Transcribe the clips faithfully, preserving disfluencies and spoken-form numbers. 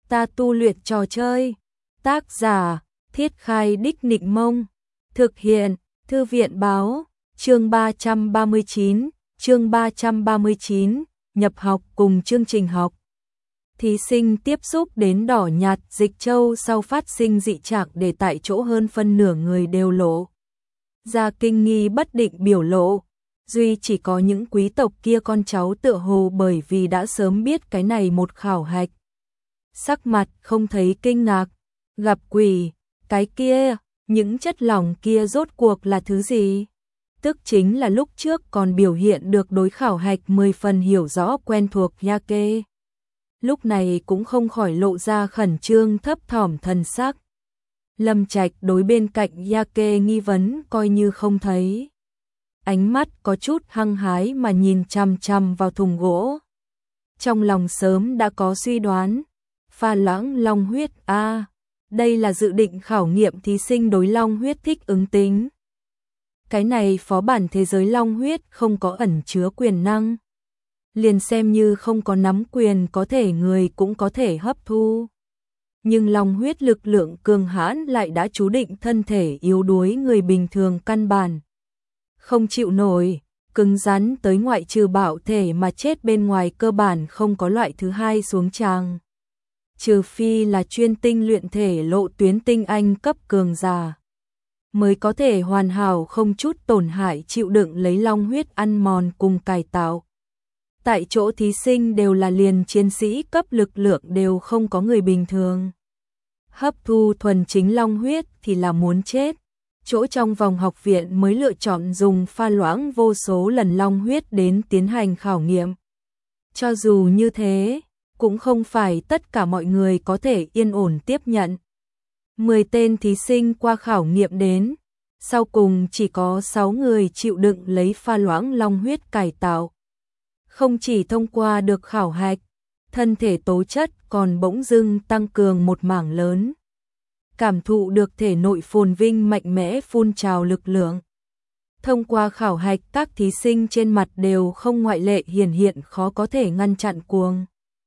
ta tu luyện trò chơi. Tác giả, Thiết Khai Đích Nịnh Mông. Thực hiện, Thư viện Báo. Chương ba trăm ba mươi chín, chương ba trăm ba mươi chín, nhập học cùng chương trình học. Thí sinh tiếp xúc đến đỏ nhạt dịch châu sau phát sinh dị trạng để tại chỗ hơn phân nửa người đều lộ ra kinh nghi bất định biểu lộ. Duy chỉ có những quý tộc kia con cháu tựa hồ bởi vì đã sớm biết cái này một khảo hạch. Sắc mặt không thấy kinh ngạc, gặp quỷ, cái kia, những chất lỏng kia rốt cuộc là thứ gì? Tức chính là lúc trước còn biểu hiện được đối khảo hạch mười phần hiểu rõ quen thuộc Yake. Lúc này cũng không khỏi lộ ra khẩn trương thấp thỏm thần sắc. Lâm Trạch đối bên cạnh Yake nghi vấn coi như không thấy. Ánh mắt có chút hăng hái mà nhìn chằm chằm vào thùng gỗ. Trong lòng sớm đã có suy đoán. Pha loãng long huyết a, à, đây là dự định khảo nghiệm thí sinh đối long huyết thích ứng tính. Cái này phó bản thế giới long huyết không có ẩn chứa quyền năng. Liền xem như không có nắm quyền có thể người cũng có thể hấp thu. Nhưng long huyết lực lượng cường hãn lại đã chú định thân thể yếu đuối người bình thường căn bản không chịu nổi, cứng rắn tới ngoại trừ bạo thể mà chết bên ngoài cơ bản không có loại thứ hai xuống tràng. Trừ phi là chuyên tinh luyện thể lộ tuyến tinh anh cấp cường giả, mới có thể hoàn hảo không chút tổn hại chịu đựng lấy long huyết ăn mòn cùng cải tạo. Tại chỗ thí sinh đều là liền chiến sĩ cấp lực lượng đều không có người bình thường. Hấp thu thuần chính long huyết thì là muốn chết. Chỗ trong vòng học viện mới lựa chọn dùng pha loãng vô số lần long huyết đến tiến hành khảo nghiệm. Cho dù như thế, cũng không phải tất cả mọi người có thể yên ổn tiếp nhận. mười tên thí sinh qua khảo nghiệm đến, sau cùng chỉ có sáu người chịu đựng lấy pha loãng long huyết cải tạo. Không chỉ thông qua được khảo hạch, thân thể tố chất còn bỗng dưng tăng cường một mảng lớn. Cảm thụ được thể nội phồn vinh mạnh mẽ phun trào lực lượng. Thông qua khảo hạch các thí sinh trên mặt đều không ngoại lệ hiển hiện khó có thể ngăn chặn cuồng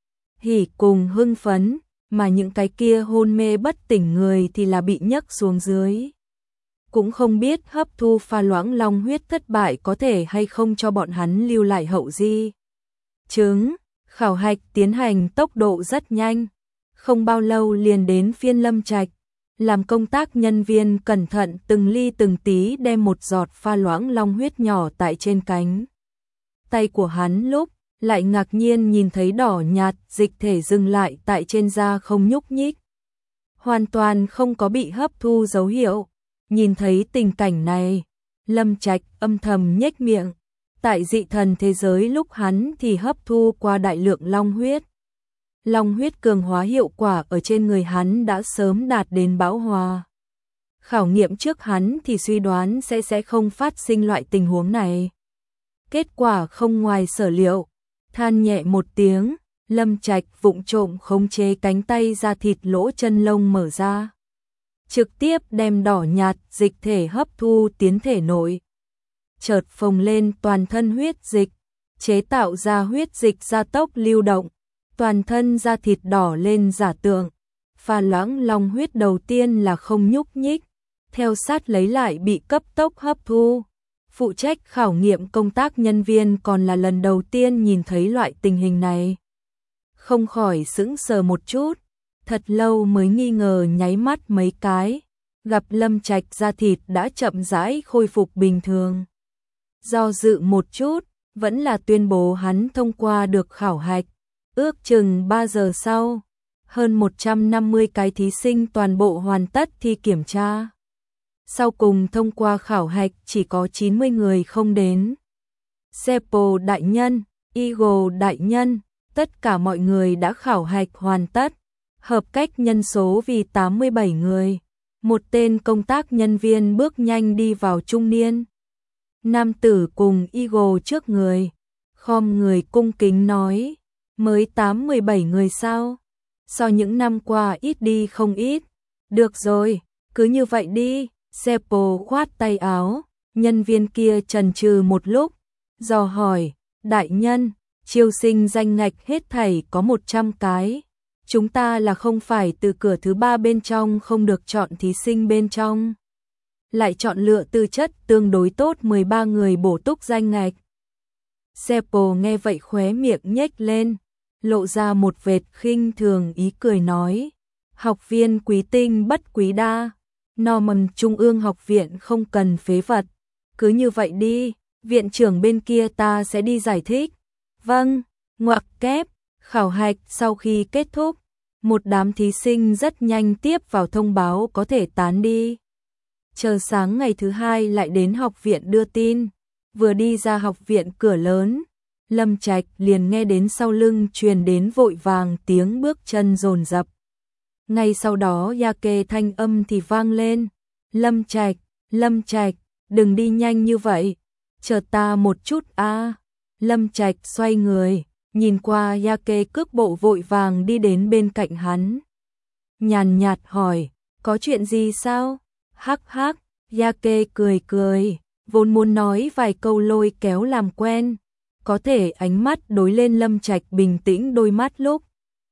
hỉ cùng hưng phấn, mà những cái kia hôn mê bất tỉnh người thì là bị nhấc xuống dưới. Cũng không biết hấp thu pha loãng long huyết thất bại có thể hay không cho bọn hắn lưu lại hậu di chứng. Khảo hạch tiến hành tốc độ rất nhanh, không bao lâu liền đến phiên Lâm Trạch. Làm công tác nhân viên cẩn thận từng ly từng tí đem một giọt pha loãng long huyết nhỏ tại trên cánh tay của hắn lúc lại ngạc nhiên nhìn thấy đỏ nhạt dịch thể dừng lại tại trên da không nhúc nhích. Hoàn toàn không có bị hấp thu dấu hiệu. Nhìn thấy tình cảnh này, Lâm Trạch âm thầm nhếch miệng. Tại dị thần thế giới lúc hắn thì hấp thu qua đại lượng long huyết. Long huyết cường hóa hiệu quả ở trên người hắn đã sớm đạt đến bão hòa. Khảo nghiệm trước hắn thì suy đoán sẽ sẽ không phát sinh loại tình huống này. Kết quả không ngoài sở liệu. Than nhẹ một tiếng, Lâm Trạch vụng trộm khống chế cánh tay ra thịt lỗ chân lông mở ra. Trực tiếp đem đỏ nhạt dịch thể hấp thu tiến thể nội. Chợt phồng lên toàn thân huyết dịch, chế tạo ra huyết dịch gia tốc lưu động. Toàn thân da thịt đỏ lên giả tượng. Pha loãng long huyết đầu tiên là không nhúc nhích, theo sát lấy lại bị cấp tốc hấp thu. Phụ trách khảo nghiệm công tác nhân viên còn là lần đầu tiên nhìn thấy loại tình hình này. Không khỏi sững sờ một chút, thật lâu mới nghi ngờ nháy mắt mấy cái, gặp Lâm Trạch da thịt đã chậm rãi khôi phục bình thường. Do dự một chút, vẫn là tuyên bố hắn thông qua được khảo hạch. Ước chừng ba giờ sau, hơn một trăm năm mươi cái thí sinh toàn bộ hoàn tất thi kiểm tra. Sau cùng thông qua khảo hạch chỉ có chín mươi người không đến. Seppo đại nhân, Eagle đại nhân, tất cả mọi người đã khảo hạch hoàn tất. Hợp cách nhân số vì tám mươi bảy người. Một tên công tác nhân viên bước nhanh đi vào trung niên. Nam tử cùng Eagle trước người. Khom người cung kính nói. Mới tám mươi bảy người sao? So những năm qua ít đi không ít. Được rồi, cứ như vậy đi. Seppo khoát tay áo. Nhân viên kia chần chừ một lúc. Dò hỏi, đại nhân, chiêu sinh danh ngạch hết thảy có một trăm cái. Chúng ta là không phải từ cửa thứ ba bên trong không được chọn thí sinh bên trong. Lại chọn lựa tư chất tương đối tốt mười ba người bổ túc danh ngạch. Sepo nghe vậy khóe miệng nhếch lên, lộ ra một vệt khinh thường ý cười nói. Học viên quý tinh bất quý đa, Norman Trung ương học viện không cần phế vật. Cứ như vậy đi, viện trưởng bên kia ta sẽ đi giải thích. Vâng, ngoặc kép, khảo hạch sau khi kết thúc, một đám thí sinh rất nhanh tiếp vào thông báo có thể tán đi. Chờ sáng ngày thứ hai lại đến học viện đưa tin, vừa đi ra học viện cửa lớn, Lâm Trạch liền nghe đến sau lưng truyền đến vội vàng tiếng bước chân dồn dập. Ngay sau đó Yake thanh âm thì vang lên, Lâm Trạch, Lâm Trạch, đừng đi nhanh như vậy, chờ ta một chút a. Lâm Trạch xoay người, nhìn qua Yake cước bộ vội vàng đi đến bên cạnh hắn. Nhàn nhạt hỏi, có chuyện gì sao? Hắc hắc, Yake cười cười, vốn muốn nói vài câu lôi kéo làm quen, có thể ánh mắt đối lên Lâm Trạch bình tĩnh đôi mắt lúc.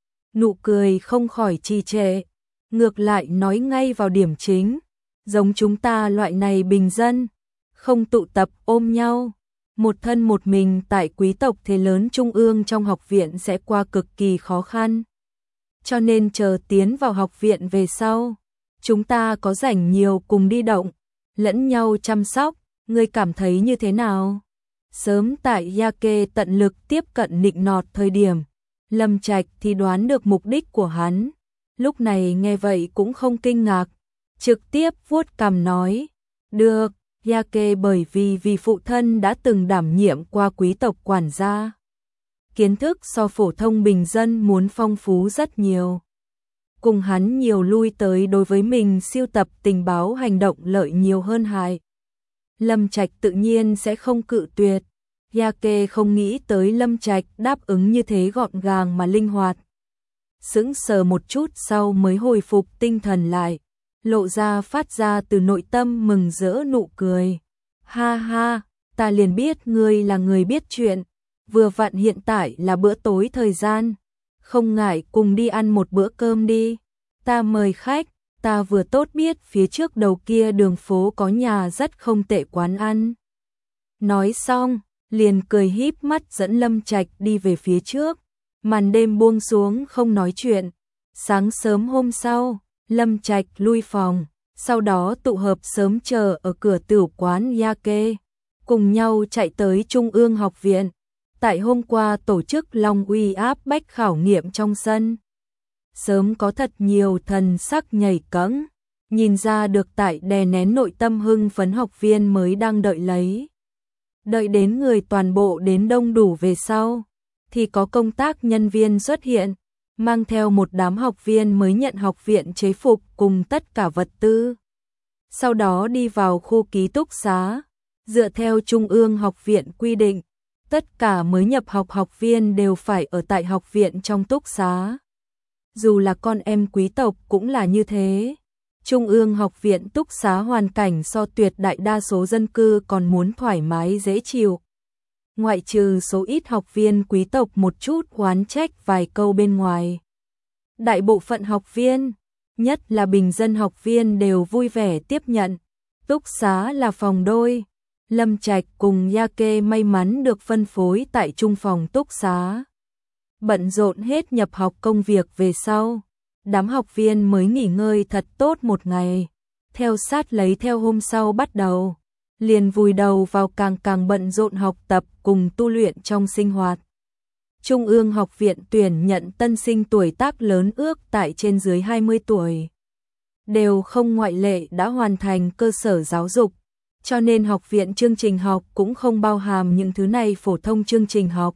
Nụ cười không khỏi trì trệ, ngược lại nói ngay vào điểm chính, giống chúng ta loại này bình dân, không tụ tập ôm nhau, một thân một mình tại quý tộc thế lớn trung ương trong học viện sẽ qua cực kỳ khó khăn. Cho nên chờ tiến vào học viện về sau, chúng ta có rảnh nhiều cùng đi động, lẫn nhau chăm sóc, ngươi cảm thấy như thế nào? Sớm tại Yake tận lực tiếp cận nịnh nọt thời điểm, Lâm Trạch thì đoán được mục đích của hắn, lúc này nghe vậy cũng không kinh ngạc, trực tiếp vuốt cằm nói, được, Yake bởi vì vì phụ thân đã từng đảm nhiệm qua quý tộc quản gia. Kiến thức so phổ thông bình dân muốn phong phú rất nhiều. Cùng hắn nhiều lui tới đối với mình siêu tập tình báo hành động lợi nhiều hơn hại. Lâm Trạch tự nhiên sẽ không cự tuyệt. Yake không nghĩ tới Lâm Trạch đáp ứng như thế gọn gàng mà linh hoạt. Sững sờ một chút sau mới hồi phục tinh thần lại, lộ ra phát ra từ nội tâm mừng rỡ nụ cười. Ha ha, ta liền biết ngươi là người biết chuyện, vừa vặn hiện tại là bữa tối thời gian, không ngại cùng đi ăn một bữa cơm đi, ta mời khách, ta vừa tốt biết phía trước đầu kia đường phố có nhà rất không tệ quán ăn. Nói xong, liền cười híp mắt dẫn Lâm Trạch đi về phía trước, màn đêm buông xuống không nói chuyện. Sáng sớm hôm sau, Lâm Trạch lui phòng, sau đó tụ hợp sớm chờ ở cửa tiểu quán Yake, cùng nhau chạy tới Trung ương học viện. Tại hôm qua tổ chức Long Uy áp bách khảo nghiệm trong sân. Sớm có thật nhiều thần sắc nhảy cẫng, nhìn ra được tại đè nén nội tâm hưng phấn học viên mới đang đợi lấy. Đợi đến người toàn bộ đến đông đủ về sau, thì có công tác nhân viên xuất hiện, mang theo một đám học viên mới nhận học viện chế phục cùng tất cả vật tư. Sau đó đi vào khu ký túc xá, dựa theo Trung ương học viện quy định, tất cả mới nhập học học viên đều phải ở tại học viện trong túc xá. Dù là con em quý tộc cũng là như thế. Trung ương học viện túc xá hoàn cảnh so tuyệt đại đa số dân cư còn muốn thoải mái dễ chịu. Ngoại trừ số ít học viên quý tộc một chút oán trách vài câu bên ngoài. Đại bộ phận học viên, nhất là bình dân học viên đều vui vẻ tiếp nhận. Túc xá là phòng đôi. Lâm Trạch cùng Yake may mắn được phân phối tại trung phòng túc xá. Bận rộn hết nhập học công việc về sau, đám học viên mới nghỉ ngơi thật tốt một ngày. Theo sát lấy theo hôm sau bắt đầu, liền vùi đầu vào càng càng bận rộn học tập cùng tu luyện trong sinh hoạt. Trung ương học viện tuyển nhận tân sinh tuổi tác lớn ước tại trên dưới hai mươi tuổi. Đều không ngoại lệ đã hoàn thành cơ sở giáo dục. Cho nên học viện chương trình học cũng không bao hàm những thứ này phổ thông chương trình học,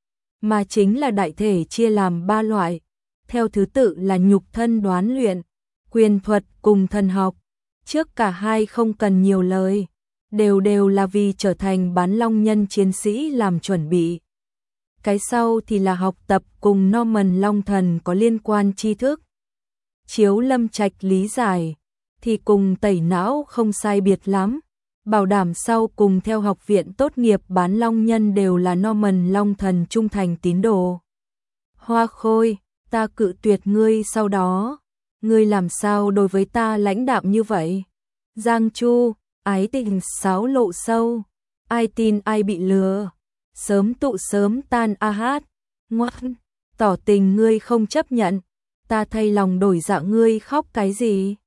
mà chính là đại thể chia làm ba loại, theo thứ tự là nhục thân đoán luyện, quyền thuật cùng thần học. Trước cả hai không cần nhiều lời, đều đều là vì trở thành bán long nhân chiến sĩ làm chuẩn bị. Cái sau thì là học tập cùng Norman Long Thần có liên quan tri thức. Chiếu Lâm Trạch lý giải, thì cùng tẩy não không sai biệt lắm. Bảo đảm sau cùng theo học viện tốt nghiệp bán long nhân đều là Norman Long Thần trung thành tín đồ. Hoa khôi, ta cự tuyệt ngươi sau đó, ngươi làm sao đối với ta lãnh đạm như vậy? Giang Chu, ái tình xáo lộ sâu, ai tin ai bị lừa, sớm tụ sớm tan a hát, ngoan, tỏ tình ngươi không chấp nhận, ta thay lòng đổi dạ ngươi khóc cái gì?